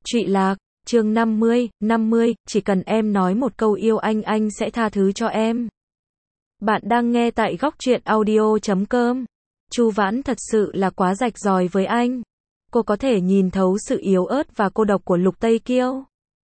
Trụy Lạc, chương 50, chỉ cần em nói một câu yêu anh sẽ tha thứ cho em. Bạn đang nghe tại góc truyện audio.com. Chu Vãn thật sự là quá rạch ròi với anh. Cô có thể nhìn thấu sự yếu ớt và cô độc của Lục Tây Kiêu.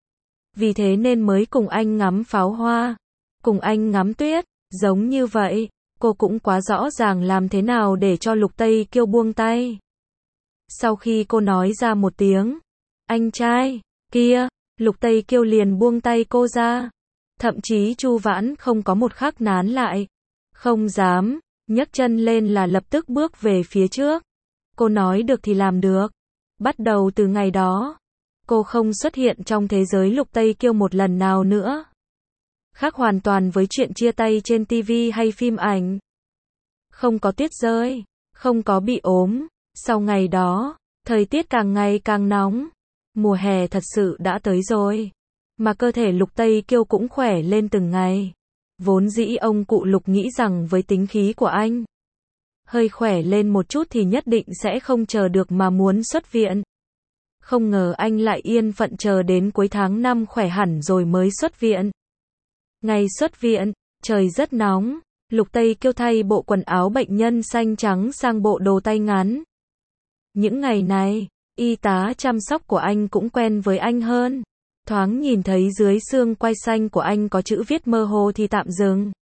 Vì thế nên mới cùng anh ngắm pháo hoa, cùng anh ngắm tuyết, giống như vậy. Cô cũng quá rõ ràng làm thế nào để cho Lục Tây Kiêu buông tay. Sau khi cô nói ra một tiếng, anh trai, kia, Lục Tây Kiêu liền buông tay cô ra. Thậm chí Chu Vãn không có một khắc nán lại. Không dám, nhấc chân lên là lập tức bước về phía trước. Cô nói được thì làm được. Bắt đầu từ ngày đó, cô không xuất hiện trong thế giới Lục Tây Kiêu một lần nào nữa. Khác hoàn toàn với chuyện chia tay trên TV hay phim ảnh. Không có tuyết rơi, không có bị ốm. Sau ngày đó, thời tiết càng ngày càng nóng. Mùa hè thật sự đã tới rồi. Mà cơ thể Lục Tây Kiêu cũng khỏe lên từng ngày. Vốn dĩ ông cụ Lục nghĩ rằng với tính khí của anh, hơi khỏe lên một chút thì nhất định sẽ không chờ được mà muốn xuất viện. Không ngờ anh lại yên phận chờ đến cuối tháng 5 khỏe hẳn rồi mới xuất viện. Ngày xuất viện, trời rất nóng. Lục Tây Kiêu thay bộ quần áo bệnh nhân xanh trắng sang bộ đồ tay ngắn. Những ngày này, y tá chăm sóc của anh cũng quen với anh hơn. Thoáng nhìn thấy dưới xương quai xanh của anh có chữ viết mơ hồ thì tạm dừng.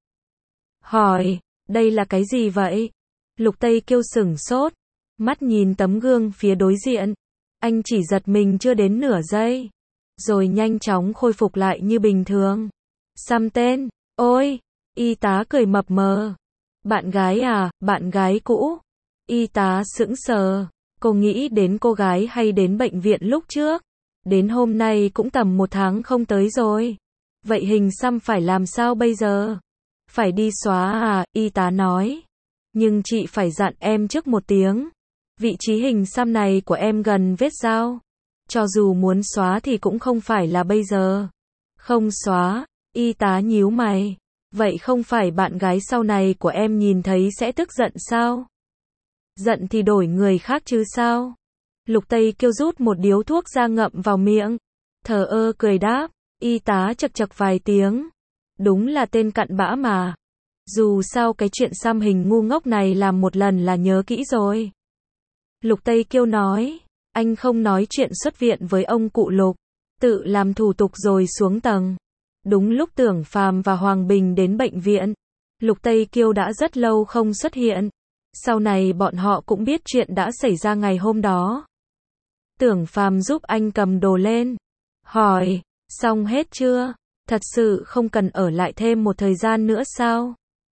Hỏi, đây là cái gì vậy? Lục Tây Kiêu sửng sốt, mắt nhìn tấm gương phía đối diện. Anh chỉ giật mình chưa đến nửa giây, rồi nhanh chóng khôi phục lại như bình thường. Xăm tên, ôi, y tá cười mập mờ. Bạn gái à, bạn gái cũ. Y tá sững sờ, cô nghĩ đến cô gái hay đến bệnh viện lúc trước. Đến hôm nay cũng tầm 1 tháng không tới rồi. Vậy hình xăm phải làm sao bây giờ? Phải đi xóa à, y tá nói. Nhưng chị phải dặn em trước một tiếng. Vị trí hình xăm này của em gần vết dao. Cho dù muốn xóa thì cũng không phải là bây giờ. Không xóa, y tá nhíu mày. Vậy không phải bạn gái sau này của em nhìn thấy sẽ tức giận sao? Giận thì đổi người khác chứ sao? Lục Tây Kiêu rút một điếu thuốc ra ngậm vào miệng. Thờ ơ cười đáp, y tá chậc chậc vài tiếng. Đúng là tên cặn bã mà. Dù sao cái chuyện xăm hình ngu ngốc này làm một lần là nhớ kỹ rồi. Lục Tây Kiêu nói, anh không nói chuyện xuất viện với ông cụ Lục. Tự làm thủ tục rồi xuống tầng. Đúng lúc Tưởng Phàm và Hoàng Bình đến bệnh viện. Lục Tây Kiêu đã rất lâu không xuất hiện. Sau này bọn họ cũng biết chuyện đã xảy ra ngày hôm đó. Tưởng Phàm giúp anh cầm đồ lên. Hỏi, xong hết chưa? Thật sự không cần ở lại thêm một thời gian nữa sao?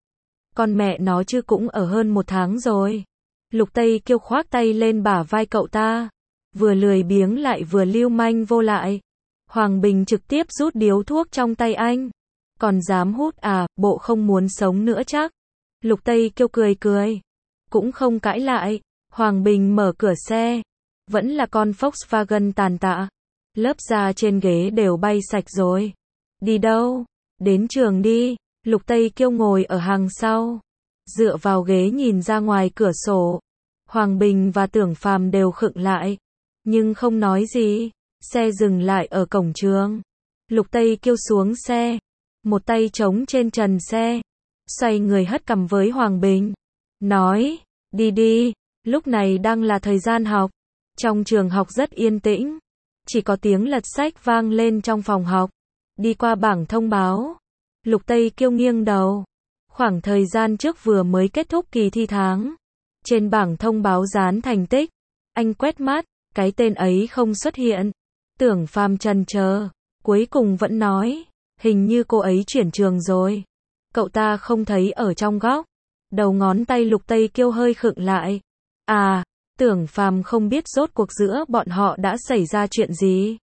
Con mẹ nó chứ cũng ở hơn 1 tháng rồi. Lục Tây Kiêu khoác tay lên bả vai cậu ta. Vừa lười biếng lại vừa lưu manh vô lại. Hoàng Bình trực tiếp rút điếu thuốc trong tay anh. Còn dám hút à, bộ không muốn sống nữa chắc. Lục Tây Kiêu cười cười. Cũng không cãi lại. Hoàng Bình mở cửa xe. Vẫn là con Volkswagen tàn tạ. Lớp da trên ghế đều bay sạch rồi. Đi đâu? Đến trường đi. Lục Tây Kiêu ngồi ở hàng sau. Dựa vào ghế nhìn ra ngoài cửa sổ. Hoàng Bình và Tưởng Phàm đều khựng lại. Nhưng không nói gì. Xe dừng lại ở cổng trường. Lục Tây Kiêu xuống xe. Một tay chống trên trần xe. Xoay người hất cằm với Hoàng Bình. Nói, đi đi. Lúc này đang là thời gian học. Trong trường học rất yên tĩnh. Chỉ có tiếng lật sách vang lên trong phòng học. Đi qua bảng thông báo. Lục Tây Kiêu nghiêng đầu. Khoảng thời gian trước vừa mới kết thúc kỳ thi tháng. Trên bảng thông báo dán thành tích. Anh quét mắt, cái tên ấy không xuất hiện. Tưởng Phàm chần chờ, cuối cùng vẫn nói, hình như cô ấy chuyển trường rồi. Cậu ta không thấy ở trong góc. Đầu ngón tay Lục Tây Kiêu hơi khựng lại. À, Tưởng Phàm không biết rốt cuộc giữa bọn họ đã xảy ra chuyện gì.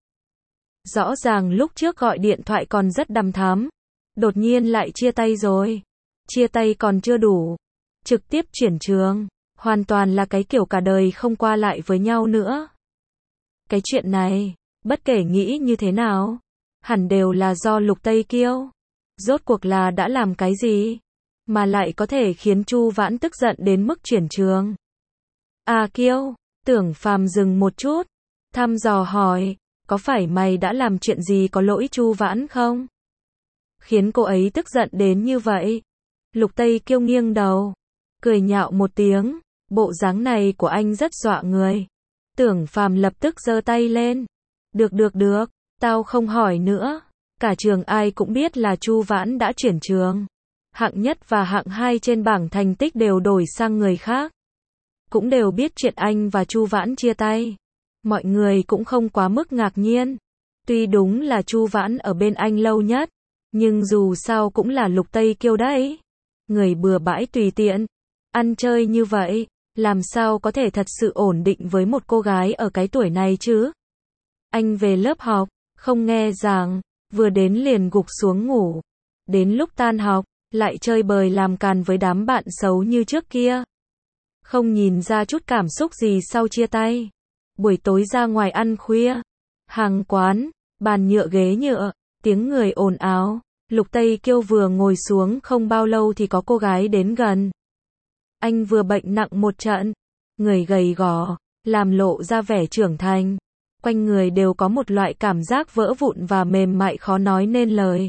Rõ ràng lúc trước gọi điện thoại còn rất đằm thắm. Đột nhiên lại chia tay rồi. Chia tay còn chưa đủ. Trực tiếp chuyển trường. Hoàn toàn là cái kiểu cả đời không qua lại với nhau nữa. Cái chuyện này, bất kể nghĩ như thế nào, hẳn đều là do Lục Tây Kiêu. Rốt cuộc là đã làm cái gì mà lại có thể khiến Chu Vãn tức giận đến mức chuyển trường. À Kiêu, Tưởng Phàm dừng một chút, thăm dò hỏi, có phải mày đã làm chuyện gì có lỗi Chu Vãn không? Khiến cô ấy tức giận đến như vậy. Lục Tây Kiêu nghiêng đầu, cười nhạo một tiếng, bộ dáng này của anh rất dọa người. Tưởng Phàm lập tức giơ tay lên. Được, tao không hỏi nữa. Cả trường ai cũng biết là Chu Vãn đã chuyển trường. Hạng nhất và hạng 2 trên bảng thành tích đều đổi sang người khác. Cũng đều biết chuyện anh và Chu Vãn chia tay. Mọi người cũng không quá mức ngạc nhiên. Tuy đúng là Chu Vãn ở bên anh lâu nhất, nhưng dù sao cũng là Lục Tây Kiêu đấy. Người bừa bãi tùy tiện, ăn chơi như vậy, làm sao có thể thật sự ổn định với một cô gái ở cái tuổi này chứ? Anh về lớp học, không nghe giảng, vừa đến liền gục xuống ngủ. Đến lúc tan học, lại chơi bời làm càn với đám bạn xấu như trước kia. Không nhìn ra chút cảm xúc gì sau chia tay. Buổi tối ra ngoài ăn khuya, hàng quán, bàn nhựa ghế nhựa, tiếng người ồn ào. Lục Tây Kiêu vừa ngồi xuống không bao lâu thì có cô gái đến gần. Anh vừa bệnh nặng một trận, người gầy gò, làm lộ ra vẻ trưởng thành. Quanh người đều có một loại cảm giác vỡ vụn và mềm mại khó nói nên lời.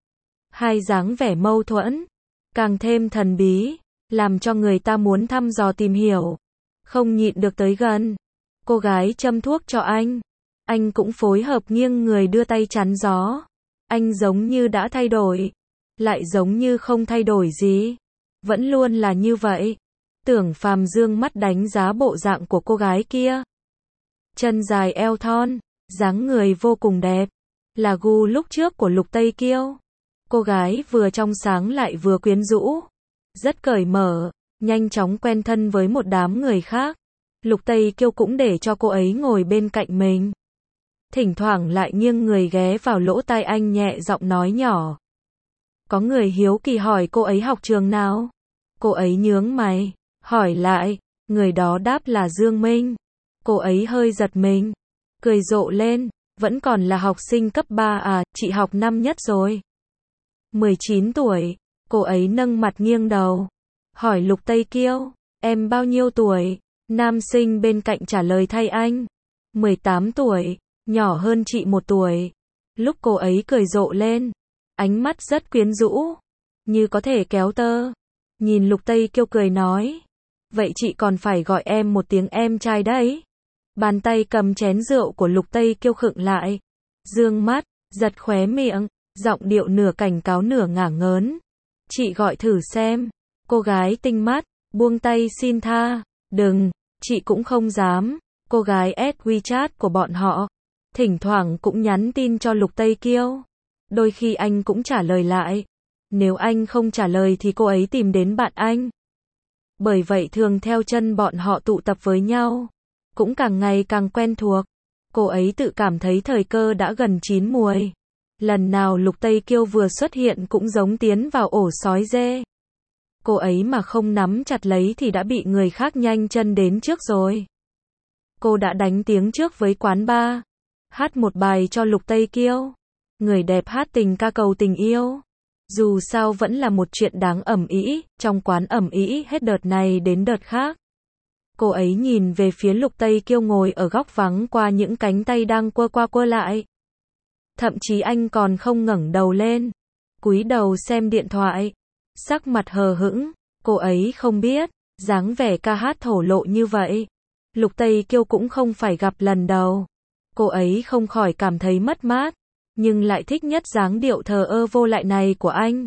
Hai dáng vẻ mâu thuẫn, càng thêm thần bí, làm cho người ta muốn thăm dò tìm hiểu. Không nhịn được tới gần. Cô gái châm thuốc cho anh cũng phối hợp nghiêng người đưa tay chắn gió. Anh giống như đã thay đổi, lại giống như không thay đổi gì. Vẫn luôn là như vậy. Tưởng Phàm dương mắt đánh giá bộ dạng của cô gái kia. Chân dài eo thon, dáng người vô cùng đẹp. Là gu lúc trước của Lục Tây Kiêu. Cô gái vừa trong sáng lại vừa quyến rũ. Rất cởi mở, nhanh chóng quen thân với một đám người khác. Lục Tây Kiêu cũng để cho cô ấy ngồi bên cạnh mình. Thỉnh thoảng lại nghiêng người ghé vào lỗ tai anh nhẹ giọng nói nhỏ. Có người hiếu kỳ hỏi cô ấy học trường nào? Cô ấy nhướng mày, hỏi lại, người đó đáp là Dương Minh. Cô ấy hơi giật mình, cười rộ lên, vẫn còn là học sinh cấp 3 à, chị học năm nhất rồi. 19 tuổi, cô ấy nâng mặt nghiêng đầu, hỏi Lục Tây Kiêu, em bao nhiêu tuổi? Nam sinh bên cạnh trả lời thay anh, 18 tuổi, nhỏ hơn chị 1 tuổi. Lúc cô ấy cười rộ lên, ánh mắt rất quyến rũ, như có thể kéo tơ. Nhìn Lục Tây Kiêu cười nói, vậy chị còn phải gọi em một tiếng em trai đấy. Bàn tay cầm chén rượu của Lục Tây Kiêu khựng lại, dương mắt, giật khóe miệng, giọng điệu nửa cảnh cáo nửa ngả ngớn. Chị gọi thử xem. Cô gái tinh mắt, buông tay xin tha, đừng, chị cũng không dám. Cô gái add WeChat của bọn họ, thỉnh thoảng cũng nhắn tin cho Lục Tây Kiêu. Đôi khi anh cũng trả lời lại. Nếu anh không trả lời thì cô ấy tìm đến bạn anh. Bởi vậy thường theo chân bọn họ tụ tập với nhau. Cũng càng ngày càng quen thuộc. Cô ấy tự cảm thấy thời cơ đã gần chín muồi. Lần nào Lục Tây Kiêu vừa xuất hiện cũng giống tiến vào ổ sói dê. Cô ấy mà không nắm chặt lấy thì đã bị người khác nhanh chân đến trước rồi. Cô đã đánh tiếng trước với quán bar, hát một bài cho Lục Tây Kiêu. Người đẹp hát tình ca cầu tình yêu. Dù sao vẫn là một chuyện đáng ầm ĩ, trong quán ầm ĩ hết đợt này đến đợt khác. Cô ấy nhìn về phía Lục Tây Kiêu ngồi ở góc vắng qua những cánh tay đang quơ qua quơ lại. Thậm chí anh còn không ngẩng đầu lên, cúi đầu xem điện thoại, sắc mặt hờ hững. Cô ấy không biết, dáng vẻ ca hát thổ lộ như vậy, Lục Tây Kiêu cũng không phải gặp lần đầu. Cô ấy không khỏi cảm thấy mất mát, nhưng lại thích nhất dáng điệu thờ ơ vô lại này của anh.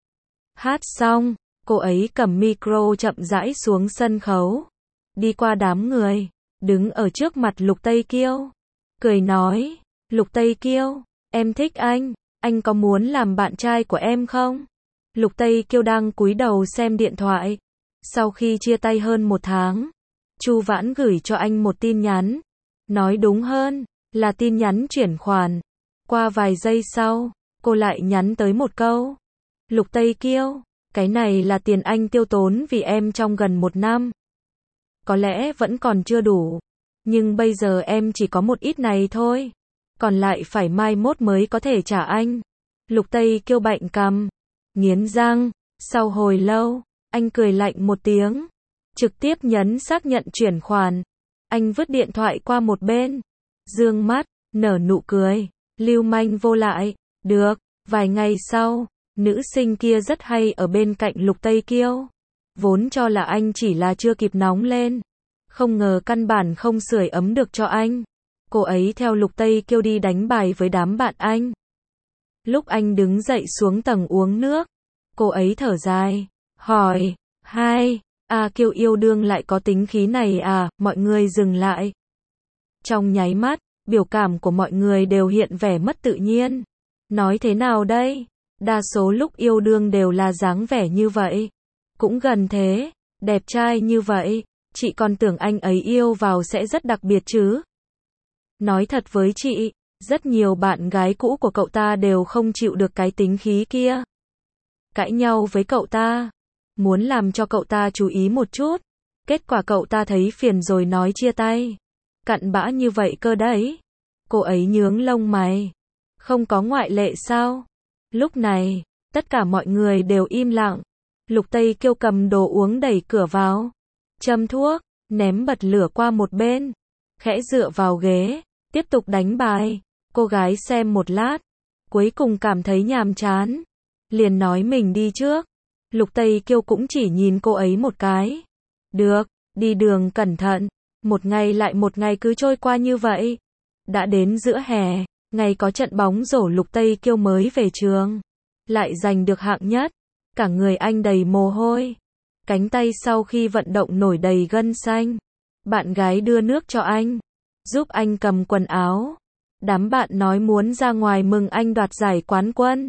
Hát xong, cô ấy cầm micro chậm rãi xuống sân khấu, đi qua đám người, đứng ở trước mặt Lục Tây Kiêu, cười nói, Lục Tây Kiêu, em thích anh có muốn làm bạn trai của em không? Lục Tây Kiêu đang cúi đầu xem điện thoại. Sau khi chia tay hơn 1 tháng, Chu Vãn gửi cho anh một tin nhắn. Nói đúng hơn, là tin nhắn chuyển khoản. Qua vài giây sau, cô lại nhắn tới một câu. Lục Tây Kiêu, cái này là tiền anh tiêu tốn vì em trong gần 1 năm. Có lẽ vẫn còn chưa đủ, nhưng bây giờ em chỉ có một ít này thôi. Còn lại phải mai mốt mới có thể trả anh. Lục Tây Kiêu bệnh cằm, nghiến răng. Sau hồi lâu, anh cười lạnh một tiếng, trực tiếp nhấn xác nhận chuyển khoản. Anh vứt điện thoại qua một bên, dương mắt, nở nụ cười, lưu manh vô lại, được, vài ngày sau, nữ sinh kia rất hay ở bên cạnh Lục Tây Kiêu. Vốn cho là anh chỉ là chưa kịp nóng lên, không ngờ căn bản không sưởi ấm được cho anh. Cô ấy theo Lục Tây Kiêu đi đánh bài với đám bạn anh. Lúc anh đứng dậy xuống tầng uống nước, cô ấy thở dài, hỏi, Kiêu yêu đương lại có tính khí này à, mọi người dừng lại. Trong nháy mắt, biểu cảm của mọi người đều hiện vẻ mất tự nhiên. Nói thế nào đây? Đa số lúc yêu đương đều là dáng vẻ như vậy. Cũng gần thế, đẹp trai như vậy, chị còn tưởng anh ấy yêu vào sẽ rất đặc biệt chứ. Nói thật với chị, rất nhiều bạn gái cũ của cậu ta đều không chịu được cái tính khí kia. Cãi nhau với cậu ta, muốn làm cho cậu ta chú ý một chút. Kết quả cậu ta thấy phiền rồi nói chia tay. Cặn bã như vậy cơ đấy. Cô ấy nhướng lông mày. Không có ngoại lệ sao? Lúc này, tất cả mọi người đều im lặng. Lục Tây Kiêu cầm đồ uống đẩy cửa vào. Châm thuốc, ném bật lửa qua một bên. Khẽ dựa vào ghế, tiếp tục đánh bài. Cô gái xem một lát, cuối cùng cảm thấy nhàm chán. Liền nói mình đi trước. Lục Tây Kiêu cũng chỉ nhìn cô ấy một cái. Được, đi đường cẩn thận. Một ngày lại một ngày cứ trôi qua như vậy. Đã đến giữa hè, ngày có trận bóng rổ Lục Tây Kiêu mới về trường. Lại giành được hạng nhất. Cả người anh đầy mồ hôi. Cánh tay sau khi vận động nổi đầy gân xanh. Bạn gái đưa nước cho anh, giúp anh cầm quần áo. Đám bạn nói muốn ra ngoài mừng anh đoạt giải quán quân.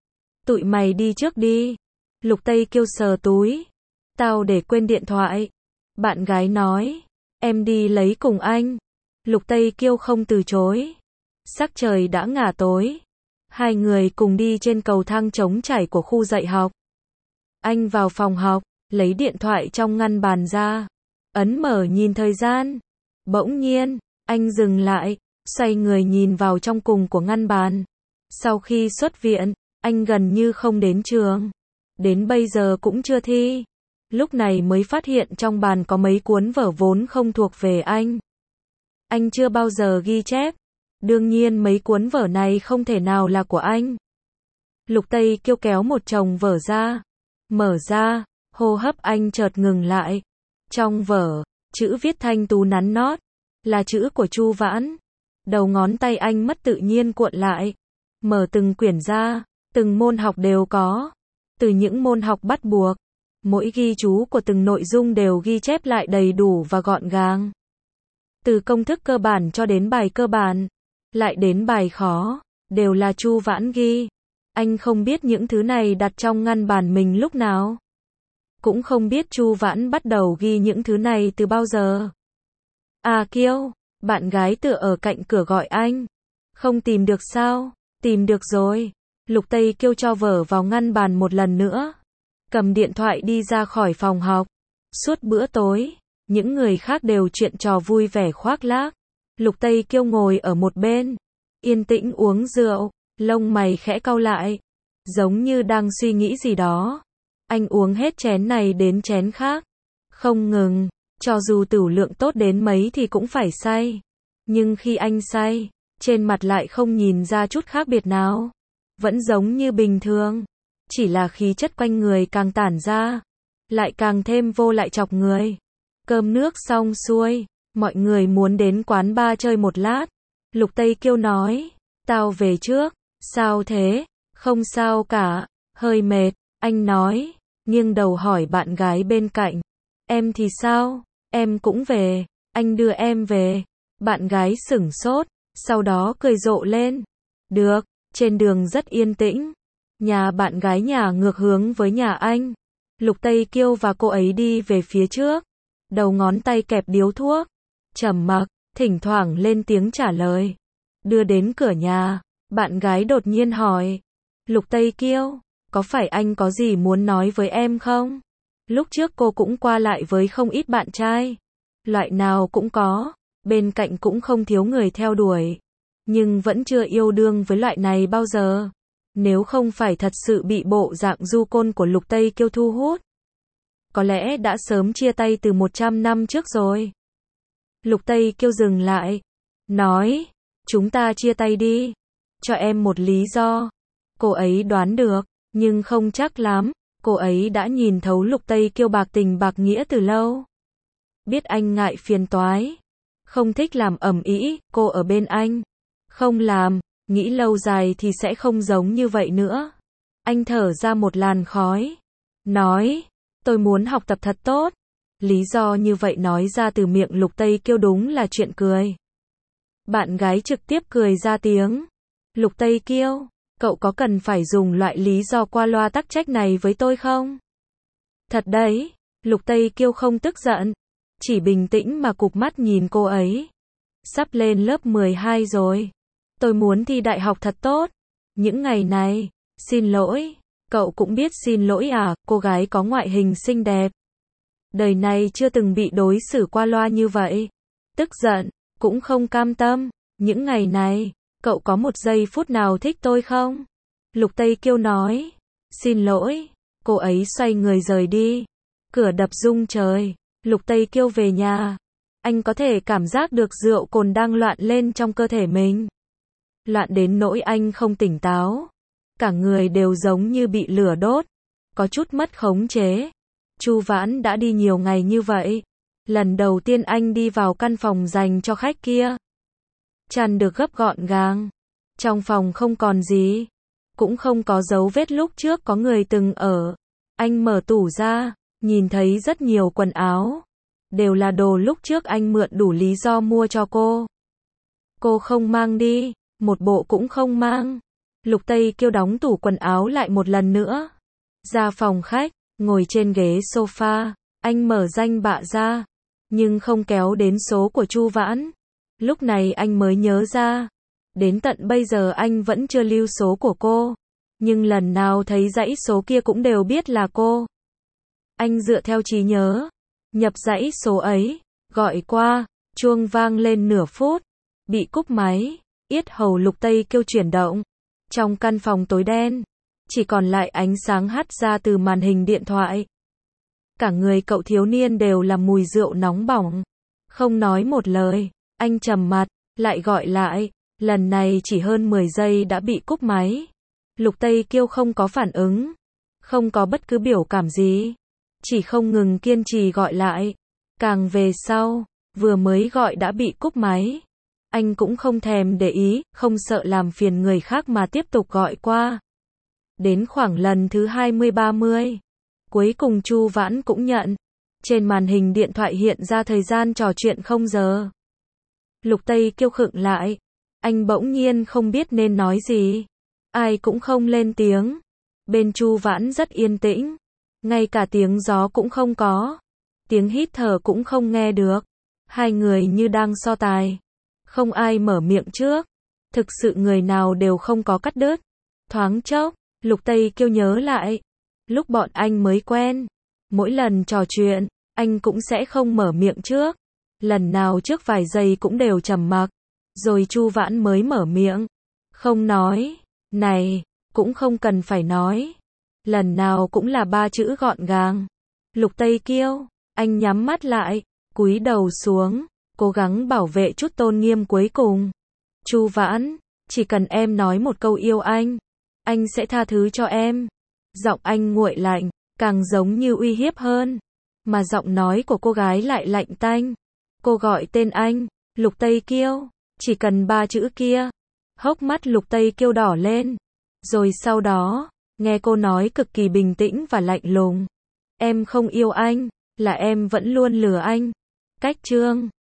Tụi mày đi trước đi. Lục Tây Kiêu sờ túi. Tao để quên điện thoại. Bạn gái nói, em đi lấy cùng anh. Lục Tây Kiêu không từ chối. Sắc trời đã ngả tối. Hai người cùng đi trên cầu thang trống trải của khu dạy học. Anh vào phòng học, lấy điện thoại trong ngăn bàn ra. Ấn mở nhìn thời gian. Bỗng nhiên, anh dừng lại, xoay người nhìn vào trong cùng của ngăn bàn. Sau khi xuất viện, anh gần như không đến trường. Đến bây giờ cũng chưa thi. Lúc này mới phát hiện trong bàn có mấy cuốn vở vốn không thuộc về anh. Anh chưa bao giờ ghi chép. Đương nhiên mấy cuốn vở này không thể nào là của anh. Lục Tây Kiêu kéo một chồng vở ra. Mở ra, hô hấp anh chợt ngừng lại. Trong vở, chữ viết thanh tú nắn nót, là chữ của Chu Vãn. Đầu ngón tay anh mất tự nhiên cuộn lại. Mở từng quyển ra, từng môn học đều có. Từ những môn học bắt buộc, mỗi ghi chú của từng nội dung đều ghi chép lại đầy đủ và gọn gàng. Từ công thức cơ bản cho đến bài cơ bản, lại đến bài khó, đều là Chu Vãn ghi. Anh không biết những thứ này đặt trong ngăn bàn mình lúc nào. Cũng không biết Chu Vãn bắt đầu ghi những thứ này từ bao giờ. Kiêu, bạn gái tựa ở cạnh cửa gọi anh. Không tìm được sao? Tìm được rồi. Lục Tây Kiêu cho vở vào ngăn bàn một lần nữa. Cầm điện thoại đi ra khỏi phòng học. Suốt bữa tối, những người khác đều chuyện trò vui vẻ khoác lác. Lục Tây Kiêu ngồi ở một bên, yên tĩnh uống rượu, lông mày khẽ cau lại, giống như đang suy nghĩ gì đó. Anh uống hết chén này đến chén khác, không ngừng, cho dù tửu lượng tốt đến mấy thì cũng phải say. Nhưng khi anh say, trên mặt lại không nhìn ra chút khác biệt nào, vẫn giống như bình thường, chỉ là khí chất quanh người càng tản ra, lại càng thêm vô lại chọc người. Cơm nước xong xuôi, mọi người muốn đến quán bar chơi một lát. Lục Tây Kiêu nói, tao về trước. Sao thế? Không sao cả, hơi mệt. Anh nói, nghiêng đầu hỏi bạn gái bên cạnh. Em thì sao? Em cũng về. Anh đưa em về. Bạn gái sửng sốt, sau đó cười rộ lên. Được, trên đường rất yên tĩnh. Nhà bạn gái nhà ngược hướng với nhà anh. Lục Tây Kiêu và cô ấy đi về phía trước. Đầu ngón tay kẹp điếu thuốc. Trầm mặc, thỉnh thoảng lên tiếng trả lời. Đưa đến cửa nhà, bạn gái đột nhiên hỏi. Lục Tây Kiêu, có phải anh có gì muốn nói với em không? Lúc trước cô cũng qua lại với không ít bạn trai. Loại nào cũng có, bên cạnh cũng không thiếu người theo đuổi. Nhưng vẫn chưa yêu đương với loại này bao giờ. Nếu không phải thật sự bị bộ dạng du côn của Lục Tây Kiêu thu hút, có lẽ đã sớm chia tay từ 100 năm trước rồi. Lục Tây Kiêu dừng lại, nói, chúng ta chia tay đi. Cho em một lý do. Cô ấy đoán được, nhưng không chắc lắm. Cô ấy đã nhìn thấu Lục Tây Kiêu bạc tình bạc nghĩa từ lâu. Biết anh ngại phiền toái, không thích làm ầm ĩ, cô ở bên anh. Không làm, nghĩ lâu dài thì sẽ không giống như vậy nữa. Anh thở ra một làn khói. Nói, tôi muốn học tập thật tốt. Lý do như vậy nói ra từ miệng Lục Tây Kiêu đúng là chuyện cười. Bạn gái trực tiếp cười ra tiếng. Lục Tây Kiêu, cậu có cần phải dùng loại lý do qua loa tắc trách này với tôi không? Thật đấy, Lục Tây Kiêu không tức giận, chỉ bình tĩnh mà cụp mắt nhìn cô ấy. Sắp lên lớp 12 rồi. Tôi muốn thi đại học thật tốt. Những ngày này, xin lỗi, cậu cũng biết xin lỗi à, cô gái có ngoại hình xinh đẹp. Đời này chưa từng bị đối xử qua loa như vậy. Tức giận, cũng không cam tâm. Những ngày này, cậu có một giây phút nào thích tôi không? Lục Tây Kiêu nói. Xin lỗi, cô ấy xoay người rời đi. Cửa đập rung trời. Lục Tây Kiêu về nhà. Anh có thể cảm giác được rượu cồn đang loạn lên trong cơ thể mình. Loạn đến nỗi anh không tỉnh táo. Cả người đều giống như bị lửa đốt. Có chút mất khống chế. Chu Vãn đã đi nhiều ngày như vậy. Lần đầu tiên anh đi vào căn phòng dành cho khách kia. Chăn được gấp gọn gàng. Trong phòng không còn gì. Cũng không có dấu vết lúc trước có người từng ở. Anh mở tủ ra, nhìn thấy rất nhiều quần áo. Đều là đồ lúc trước anh mượn đủ lý do mua cho cô. Cô không mang đi, một bộ cũng không mang. Lục Tây Kiêu đóng tủ quần áo lại một lần nữa. Ra phòng khách, ngồi trên ghế sofa, anh mở danh bạ ra, nhưng không kéo đến số của Chu Vãn. Lúc này anh mới nhớ ra, đến tận bây giờ anh vẫn chưa lưu số của cô, nhưng lần nào thấy dãy số kia cũng đều biết là cô. Anh dựa theo trí nhớ, nhập dãy số ấy, gọi qua, chuông vang lên nửa phút, bị cúp máy, yết hầu Lục Tây Kiêu chuyển động. Trong căn phòng tối đen, chỉ còn lại ánh sáng hắt ra từ màn hình điện thoại. Cả người cậu thiếu niên đều là mùi rượu nóng bỏng. Không nói một lời, anh trầm mặt, lại gọi lại, lần này chỉ hơn 10 giây đã bị cúp máy. Lục Tây Kiêu không có phản ứng, không có bất cứ biểu cảm gì, chỉ không ngừng kiên trì gọi lại. Càng về sau, vừa mới gọi đã bị cúp máy. Anh cũng không thèm để ý, không sợ làm phiền người khác mà tiếp tục gọi qua. Đến khoảng lần thứ 20-30, cuối cùng Chu Vãn cũng nhận. Trên màn hình điện thoại hiện ra thời gian trò chuyện 0 giờ. Lục Tây Kiêu khựng lại. Anh bỗng nhiên không biết nên nói gì. Ai cũng không lên tiếng. Bên Chu Vãn rất yên tĩnh. Ngay cả tiếng gió cũng không có. Tiếng hít thở cũng không nghe được. Hai người như đang so tài. Không ai mở miệng trước. Thực sự người nào đều không có cắt đứt. Thoáng chốc, Lục Tây Kiêu nhớ lại. Lúc bọn anh mới quen. Mỗi lần trò chuyện, anh cũng sẽ không mở miệng trước. Lần nào trước vài giây cũng đều trầm mặc. Rồi Chu Vãn mới mở miệng. Không nói. Này, cũng không cần phải nói. Lần nào cũng là 3 chữ gọn gàng. Lục Tây Kiêu, anh nhắm mắt lại, cúi đầu xuống, cố gắng bảo vệ chút tôn nghiêm cuối cùng. Chu Vãn, chỉ cần em nói một câu yêu anh sẽ tha thứ cho em. Giọng anh nguội lạnh, càng giống như uy hiếp hơn. Mà giọng nói của cô gái lại lạnh tanh. Cô gọi tên anh, Lục Tây Kiêu, chỉ cần 3 chữ kia. Hốc mắt Lục Tây Kiêu đỏ lên. Rồi sau đó, nghe cô nói cực kỳ bình tĩnh và lạnh lùng. Em không yêu anh, là em vẫn luôn lừa anh. Cách chương